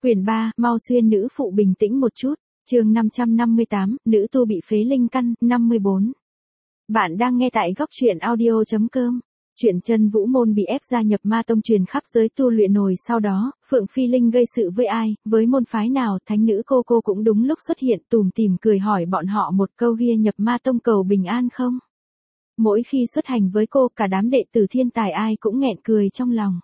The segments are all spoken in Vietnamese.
Quyển 3, mau xuyên nữ phụ bình tĩnh một chút. Chương 558, nữ tu bị phế linh căn, 54. Bạn đang nghe tại góc truyện audio.com. Chuyện Chân Vũ Môn bị ép gia nhập ma tông truyền khắp giới tu luyện nổi, sau đó, Phượng Phi Linh gây sự với ai, với môn phái nào, thánh nữ cô cũng đúng lúc xuất hiện tủm tỉm cười hỏi bọn họ một câu ghi nhập ma tông cầu bình an không. Mỗi khi xuất hành với cô, cả đám đệ tử thiên tài ai cũng nghẹn cười trong lòng.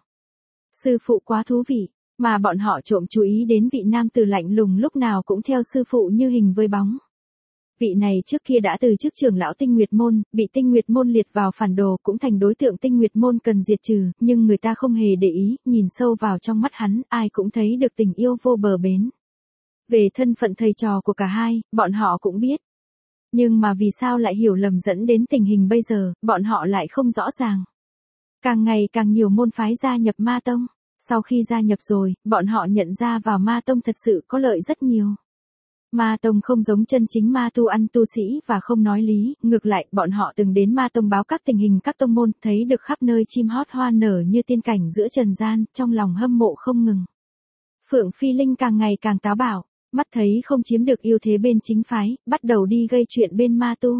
Sư phụ quá thú vị. Mà bọn họ trộm chú ý đến vị nam tử lạnh lùng lúc nào cũng theo sư phụ như hình với bóng. Vị này trước kia đã từ chức trưởng lão Tinh Nguyệt Môn, bị Tinh Nguyệt Môn liệt vào phản đồ, cũng thành đối tượng Tinh Nguyệt Môn cần diệt trừ, nhưng người ta không hề để ý, nhìn sâu vào trong mắt hắn, ai cũng thấy được tình yêu vô bờ bến. Về thân phận thầy trò của cả hai, bọn họ cũng biết. Nhưng mà vì sao lại hiểu lầm dẫn đến tình hình bây giờ, bọn họ lại không rõ ràng. Càng ngày càng nhiều môn phái gia nhập ma tông. Sau khi gia nhập rồi, bọn họ nhận ra vào ma tông thật sự có lợi rất nhiều. Ma tông không giống chân chính ma tu ăn tu sĩ và không nói lý, ngược lại, bọn họ từng đến ma tông báo các tình hình các tông môn, thấy được khắp nơi chim hót hoa nở như tiên cảnh giữa trần gian, trong lòng hâm mộ không ngừng. Phượng Phi Linh càng ngày càng táo bạo, mắt thấy không chiếm được ưu thế bên chính phái, bắt đầu đi gây chuyện bên ma tu.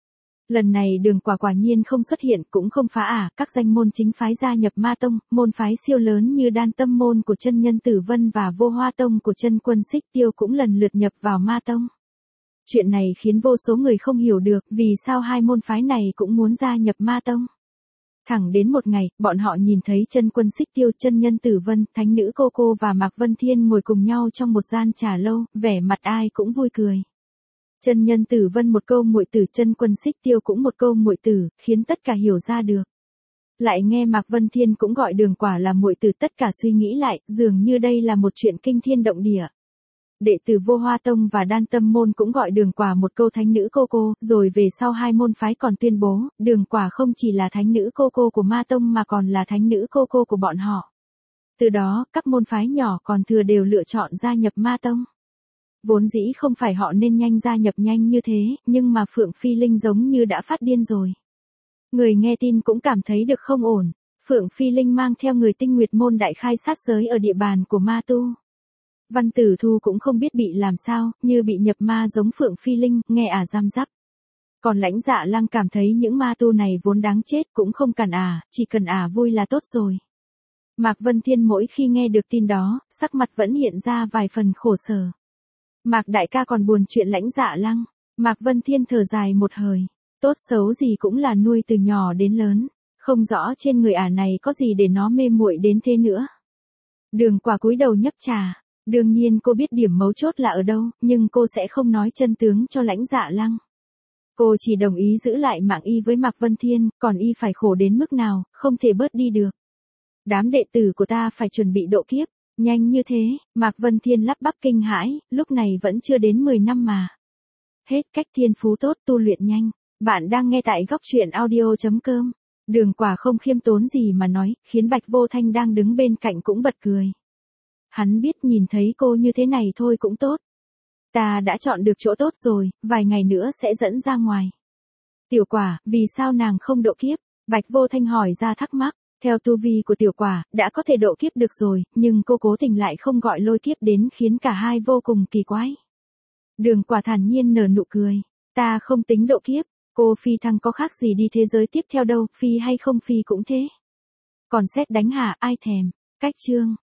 Lần này Đường quả nhiên không xuất hiện, cũng không phá các danh môn chính phái gia nhập ma tông, môn phái siêu lớn như Đan Tâm Môn của chân nhân Tử Vân và Vô Hoa Tông của chân quân Xích Tiêu cũng lần lượt nhập vào ma tông. Chuyện này khiến vô số người không hiểu được vì sao hai môn phái này cũng muốn gia nhập ma tông. Thẳng đến một ngày, bọn họ nhìn thấy chân quân Xích Tiêu, chân nhân Tử Vân, thánh nữ cô và Mạc Vân Thiên ngồi cùng nhau trong một gian trà lâu, vẻ mặt ai cũng vui cười. Chân nhân Tử Vân một câu muội tử, chân quân Xích Tiêu cũng một câu muội tử, khiến tất cả hiểu ra được. Lại nghe Mạc Vân Thiên cũng gọi Đường Quả là muội tử, tất cả suy nghĩ lại, dường như đây là một chuyện kinh thiên động địa. Đệ tử Vô Hoa Tông và Đan Tâm Môn cũng gọi Đường Quả một câu thánh nữ cô, rồi về sau hai môn phái còn tuyên bố, Đường Quả không chỉ là thánh nữ cô của ma tông mà còn là thánh nữ cô của bọn họ. Từ đó, các môn phái nhỏ còn thừa đều lựa chọn gia nhập ma tông. Vốn dĩ không phải họ nên nhanh gia nhập nhanh như thế, nhưng mà Phượng Phi Linh giống như đã phát điên rồi. Người nghe tin cũng cảm thấy được không ổn. Phượng Phi Linh mang theo người Tinh Nguyệt Môn đại khai sát giới ở địa bàn của ma tu. Văn Tử Thu cũng không biết bị làm sao, như bị nhập ma giống Phượng Phi Linh, nghe giam giáp. Còn Lãnh Dạ Lăng cảm thấy những ma tu này vốn đáng chết, cũng không cần chỉ cần vui là tốt rồi. Mạc Vân Thiên mỗi khi nghe được tin đó, sắc mặt vẫn hiện ra vài phần khổ sở. Mạc đại ca còn buồn chuyện Lãnh Dạ Lăng. Mạc Vân Thiên thở dài một hơi. Tốt xấu gì cũng là nuôi từ nhỏ đến lớn. Không rõ trên người này có gì để nó mê muội đến thế nữa. Đường Quả cúi đầu nhấp trà. Đương nhiên cô biết điểm mấu chốt là ở đâu, nhưng cô sẽ không nói chân tướng cho Lãnh Dạ Lăng. Cô chỉ đồng ý giữ lại mạng y với Mạc Vân Thiên, còn y phải khổ đến mức nào, không thể bớt đi được. Đám đệ tử của ta phải chuẩn bị độ kiếp. Nhanh như thế, Mạc Vân Thiên lắp bắp kinh hãi, lúc này vẫn chưa đến 10 năm mà. Hết cách thiên phú tốt tu luyện nhanh. Bạn đang nghe tại góc truyện audio.com. Đường Quả không khiêm tốn gì mà nói, khiến Bạch Vô Thanh đang đứng bên cạnh cũng bật cười. Hắn biết nhìn thấy cô như thế này thôi cũng tốt. Ta đã chọn được chỗ tốt rồi, vài ngày nữa sẽ dẫn ra ngoài. Tiểu Quả, vì sao nàng không độ kiếp? Bạch Vô Thanh hỏi ra thắc mắc. Theo tu vi của Tiểu Quả, đã có thể độ kiếp được rồi, nhưng cô cố tình lại không gọi lôi kiếp đến khiến cả hai vô cùng kỳ quái. Đường Quả thản nhiên nở nụ cười. Ta không tính độ kiếp, cô phi thăng có khác gì đi thế giới tiếp theo đâu, phi hay không phi cũng thế. Còn xét đánh ai thèm. Cách chương.